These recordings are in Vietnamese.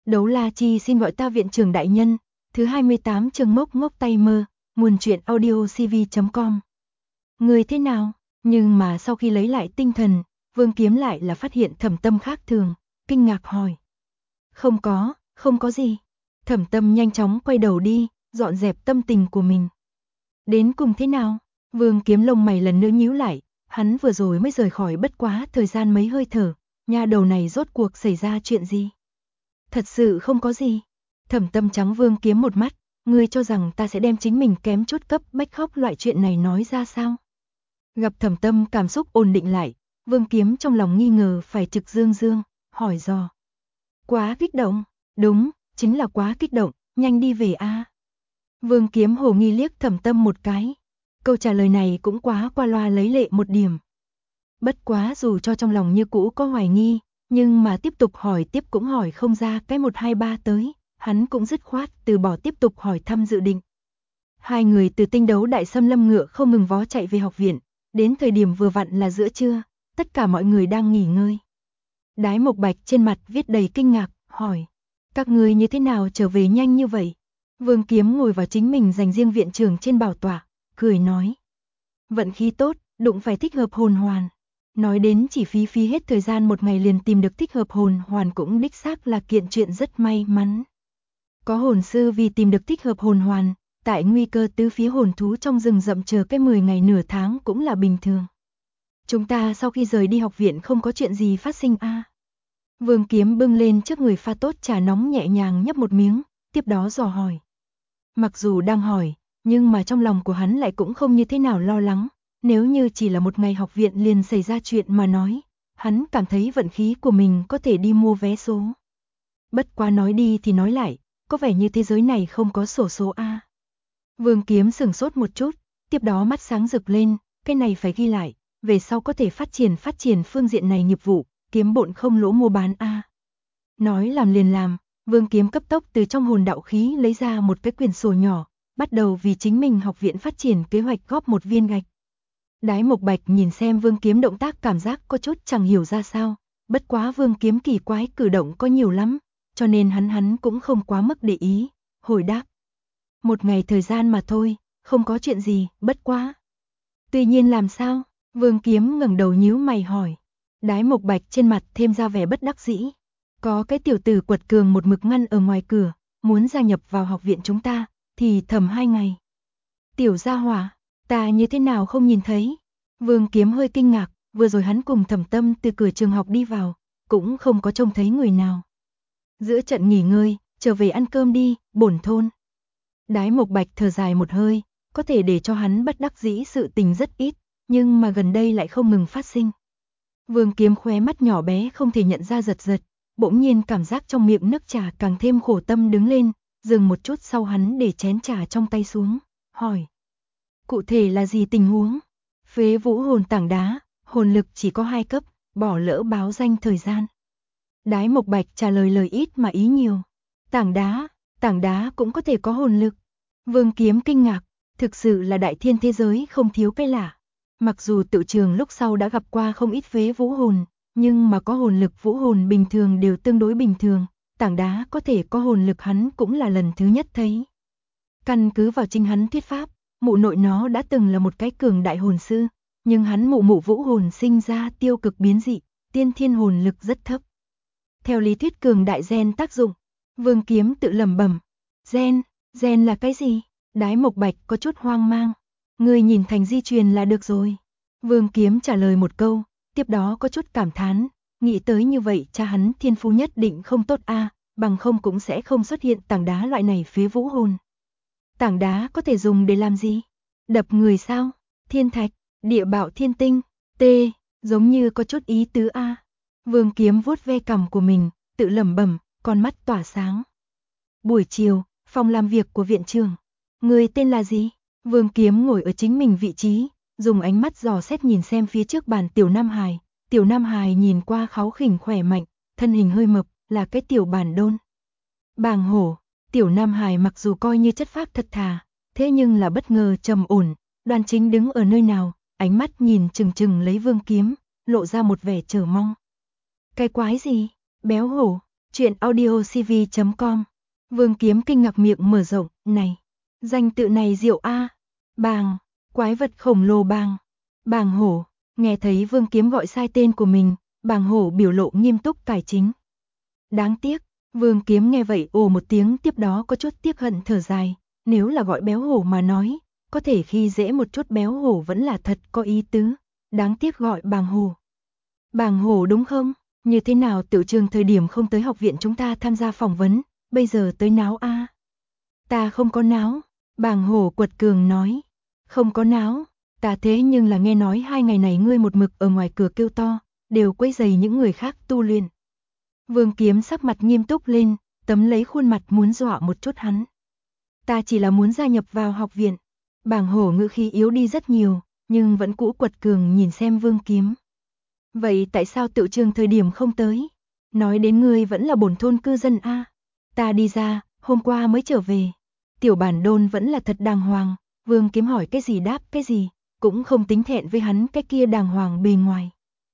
Đấu La Chi xin gọi ta viện trưởng đại nhân. Thứ 28 chương Ngốc ngốc tay mơ, nguồn truyện audio cv.com. Người thế nào? Nhưng mà sau khi lấy lại tinh thần, Vương Kiếm lại là phát hiện Thẩm Tâm khác thường, kinh ngạc hỏi. Không có gì. Thẩm Tâm nhanh chóng quay đầu đi, dọn dẹp tâm tình của mình. Đến cùng thế nào? Vương Kiếm lông mày lần nữa nhíu lại, hắn vừa rồi mới rời khỏi bất quá thời gian mấy hơi thở, nha đầu này rốt cuộc xảy ra chuyện gì? Thật sự không có gì. Thẩm Tâm trắng Vương Kiếm một mắt, ngươi cho rằng ta sẽ đem chính mình kém chút cấp bách khóc loại chuyện này nói ra sao? Gặp Thẩm Tâm cảm xúc ổn định lại, Vương Kiếm trong lòng nghi ngờ phải trực dương, hỏi dò. Quá kích động, đúng, chính là quá kích động, nhanh đi về a. Vương Kiếm hồ nghi liếc Thẩm Tâm một cái. Câu trả lời này cũng quá qua loa lấy lệ một điểm. Bất quá dù cho trong lòng như cũ có hoài nghi, nhưng mà tiếp tục hỏi tiếp cũng hỏi không ra cái 1 2 3 tới, hắn cũng dứt khoát từ bỏ tiếp tục hỏi thăm dự định. Hai người từ Tinh Đấu Đại Xâm Lâm ngựa không ngừng vó chạy về học viện, đến thời điểm vừa vặn là giữa trưa, tất cả mọi người đang nghỉ ngơi. Đái Mộc Bạch trên mặt viết đầy kinh ngạc, hỏi: "Các ngươi như thế nào trở về nhanh như vậy?" Vương Kiếm ngồi vào chính mình dành riêng viện trưởng trên bảo tọa, cười nói: "Vận khí tốt, đụng phải thích hợp hồn hoàn." Nói đến chỉ phí hết thời gian một ngày liền tìm được thích hợp hồn hoàn cũng đích xác là kiện chuyện rất may mắn. Có hồn sư vì tìm được thích hợp hồn hoàn, tại nguy cơ tứ phía hồn thú trong rừng rậm chờ cái 10 ngày nửa tháng cũng là bình thường. Chúng ta sau khi rời đi học viện không có chuyện gì phát sinh a? Vương Kiếm bưng lên trước người pha tốt trà nóng nhẹ nhàng nhấp một miếng, tiếp đó dò hỏi. Mặc dù đang hỏi, nhưng mà trong lòng của hắn lại cũng không như thế nào lo lắng. Nếu như chỉ là một ngày học viện liền xảy ra chuyện mà nói, hắn cảm thấy vận khí của mình có thể đi mua vé số. Bất quá nói đi thì nói lại, có vẻ như thế giới này không có xổ số A. Vương Kiếm sửng sốt một chút, tiếp đó mắt sáng rực lên, cái này phải ghi lại, về sau có thể phát triển phương diện này nghiệp vụ, kiếm bộn không lỗ mua bán A. Nói làm liền làm, Vương Kiếm cấp tốc từ trong hồn đạo khí lấy ra một cái quyển sổ nhỏ, bắt đầu vì chính mình học viện phát triển kế hoạch góp một viên gạch. Đái Mộc Bạch nhìn xem Vương Kiếm động tác cảm giác có chút chẳng hiểu ra sao, bất quá Vương Kiếm kỳ quái cử động có nhiều lắm, cho nên hắn cũng không quá mức để ý, hồi đáp. Một ngày thời gian mà thôi, không có chuyện gì, bất quá. Tuy nhiên làm sao? Vương Kiếm ngẩng đầu nhíu mày hỏi. Đái Mộc Bạch trên mặt thêm ra vẻ bất đắc dĩ. Có cái tiểu tử quật cường một mực ngăn ở ngoài cửa, muốn gia nhập vào học viện chúng ta, thì thầm 2 ngày. Tiểu gia hỏa, ta như thế nào không nhìn thấy? Vương Kiếm hơi kinh ngạc, vừa rồi hắn cùng Thẩm Tâm từ cửa trường học đi vào, cũng không có trông thấy người nào. Giữa trận nghỉ ngơi, trở về ăn cơm đi, bổn thôn. Đái Mộc Bạch thở dài một hơi, có thể để cho hắn bất đắc dĩ sự tình rất ít, nhưng mà gần đây lại không ngừng phát sinh. Vương Kiếm khóe mắt nhỏ bé không thể nhận ra giật, bỗng nhiên cảm giác trong miệng nước trà càng thêm khổ tâm đứng lên, dừng một chút sau hắn để chén trà trong tay xuống, hỏi. Cụ thể là gì tình huống? Phế vũ hồn tảng đá, hồn lực chỉ có 2 cấp, bỏ lỡ báo danh thời gian. Đái Mộc Bạch trả lời lời ít mà ý nhiều. Tảng đá cũng có thể có hồn lực. Vương Kiếm kinh ngạc, thực sự là đại thiên thế giới không thiếu cái lạ. Mặc dù tự trường lúc sau đã gặp qua không ít phế vũ hồn, nhưng mà có hồn lực vũ hồn bình thường đều tương đối bình thường, tảng đá có thể có hồn lực hắn cũng là lần thứ nhất thấy. Căn cứ vào chính hắn thuyết pháp, mụ nội nó đã từng là một cái cường đại hồn sư, nhưng hắn mụ vũ hồn sinh ra tiêu cực biến dị, tiên thiên hồn lực rất thấp. Theo lý thuyết cường đại gen tác dụng, Vương Kiếm tự lẩm bẩm, gen là cái gì? Đái Mộc Bạch có chút hoang mang. Người nhìn thành di truyền là được rồi. Vương Kiếm trả lời một câu, tiếp đó có chút cảm thán, nghĩ tới như vậy cha hắn thiên phú nhất định không tốt a, bằng không cũng sẽ không xuất hiện tảng đá loại này phế vũ hồn. Tảng đá có thể dùng để làm gì? Đập người sao? Thiên thạch, địa bạo thiên tinh, giống như có chút ý tứ a. Vương Kiếm vuốt ve cằm của mình, tự lẩm bẩm, con mắt tỏa sáng. Buổi chiều, phòng làm việc của viện trưởng. Người tên là gì? Vương Kiếm ngồi ở chính mình vị trí, dùng ánh mắt dò xét nhìn xem phía trước bàn Tiểu Nam Hải. Tiểu Nam Hải nhìn qua kháu khỉnh khỏe mạnh, thân hình hơi mập, là cái tiểu bản đôn. Bàng hổ, Tiểu Nam Hải mặc dù coi như chất phác thật thà, thế nhưng là bất ngờ trầm ổn, đoan chính đứng ở nơi nào, ánh mắt nhìn chừng lấy Vương Kiếm, lộ ra một vẻ chờ mong. Cái quái gì? Béo hổ, Chuyện audio CV.com. Vương Kiếm kinh ngạc miệng mở rộng, này, danh tự này diệu a. Bàng, quái vật khổng lồ bàng. Bàng hổ, nghe thấy Vương Kiếm gọi sai tên của mình, bàng hổ biểu lộ nghiêm túc cải chính. Đáng tiếc, Vương Kiếm nghe vậy ồ một tiếng, tiếp đó có chút tiếc hận thở dài, nếu là gọi béo hổ mà nói, có thể khi dễ một chút béo hổ vẫn là thật có ý tứ, đáng tiếc gọi bàng hổ. Bàng hổ đúng không? Như thế nào Tiểu Trương thời điểm không tới học viện chúng ta tham gia phỏng vấn, bây giờ tới náo a? Ta không có náo, bàng hổ quật cường nói. Không có náo, ta thế nhưng là nghe nói 2 ngày này ngươi một mực ở ngoài cửa kêu to, đều quấy rầy những người khác tu luyện. Vương Kiếm sắc mặt nghiêm túc lên, tấm lấy khuôn mặt muốn dọa một chút hắn. Ta chỉ là muốn gia nhập vào học viện. Bàng hổ ngữ khí yếu đi rất nhiều, nhưng vẫn cũ quật cường nhìn xem Vương Kiếm. Vậy tại sao Tiểu Trương thời điểm không tới? Nói đến ngươi vẫn là bổn thôn cư dân a. Ta đi ra, hôm qua mới trở về. Tiểu bản đôn vẫn là thật đàng hoàng, Vương Kiếm hỏi cái gì đáp cái gì, cũng không tính thẹn với hắn cái kia đàng hoàng bề ngoài.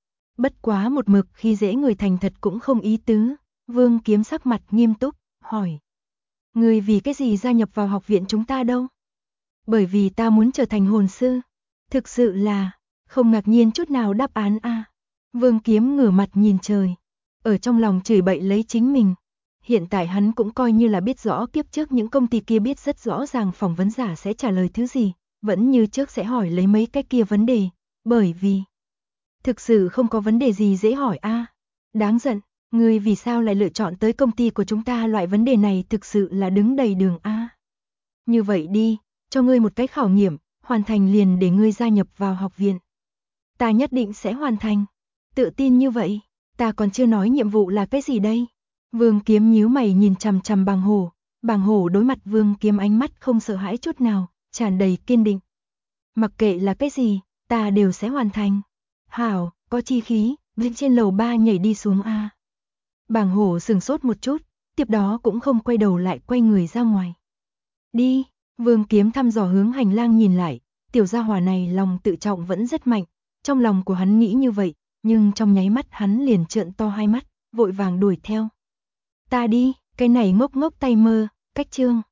Bất quá một mực khi dễ người thành thật cũng không ý tứ, Vương Kiếm sắc mặt nghiêm túc, hỏi. Ngươi vì cái gì gia nhập vào học viện chúng ta đâu? Bởi vì ta muốn trở thành hồn sư. Thực sự là, không ngạc nhiên chút nào đáp án a. Vương Kiếm ngửa mặt nhìn trời, ở trong lòng chửi bậy lấy chính mình. Hiện tại hắn cũng coi như là biết rõ kiếp trước những công ty kia biết rất rõ ràng phỏng vấn giả sẽ trả lời thứ gì, vẫn như trước sẽ hỏi lấy mấy cái kia vấn đề, bởi vì thực sự không có vấn đề gì dễ hỏi a. Đáng giận, ngươi vì sao lại lựa chọn tới công ty của chúng ta, loại vấn đề này thực sự là đứng đầy đường a. Như vậy đi, cho ngươi một cái khảo nghiệm, hoàn thành liền để ngươi gia nhập vào học viện. Ta nhất định sẽ hoàn thành. Tự tin như vậy, ta còn chưa nói nhiệm vụ là cái gì đây. Vương Kiếm nhíu mày nhìn chằm chằm bàng hổ đối mặt Vương Kiếm ánh mắt không sợ hãi chút nào, tràn đầy kiên định. Mặc kệ là cái gì, ta đều sẽ hoàn thành. Hảo, có chi khí, lên trên lầu 3 nhảy đi xuống a. Bàng hổ sừng sốt một chút, tiếp đó cũng không quay đầu lại quay người ra ngoài. Đi, Vương Kiếm thăm dò hướng hành lang nhìn lại, tiểu gia hỏa này lòng tự trọng vẫn rất mạnh, trong lòng của hắn nghĩ như vậy, nhưng trong nháy mắt hắn liền trợn to hai mắt, vội vàng đuổi theo. Ta đi, cái này ngốc ngốc tay mơ, cách chương.